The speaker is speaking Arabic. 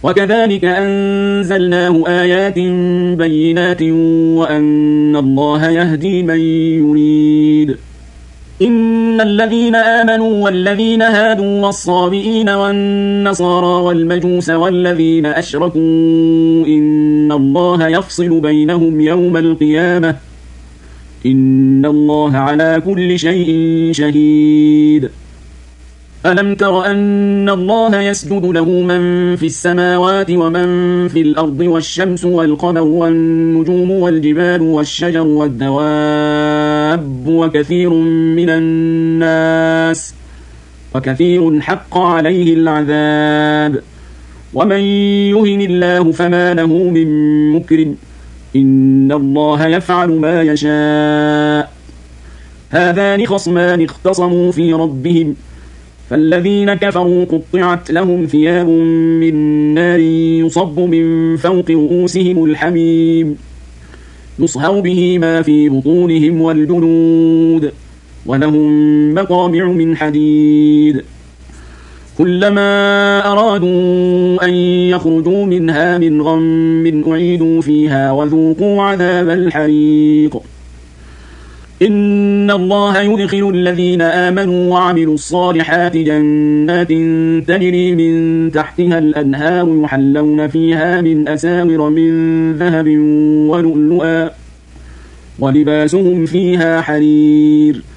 وكذلك أنزلناه آيات بينات وأن الله يهدي من يريد. إن الذين آمنوا والذين هادوا والصابئين والنصارى والمجوس والذين أشركوا إن الله يفصل بينهم يوم القيامة إن الله على كل شيء شهيد. ألم تر أن الله يسجد له من في السماوات ومن في الأرض والشمس والقمر والنجوم والجبال والشجر والدواب وكثير حق عليه العذاب ومن يهن الله فما له من مكرم إن الله يفعل ما يشاء. هذان خصمان اختصموا في ربهم فالذين كفروا قطعت لهم ثياب من نار يصب من فوق رؤوسهم الحميم يصهر به ما في بطونهم والجلود ولهم مقامع من حديد كلما أرادوا أن يخرجوا منها من غم أعيدوا فيها وذوقوا عذاب الحريق. إن الله يدخل الذين آمنوا وعملوا الصالحات جنات تجري من تحتها الأنهار يحلون فيها من أساور من ذهب ولؤلؤا ولباسهم فيها حرير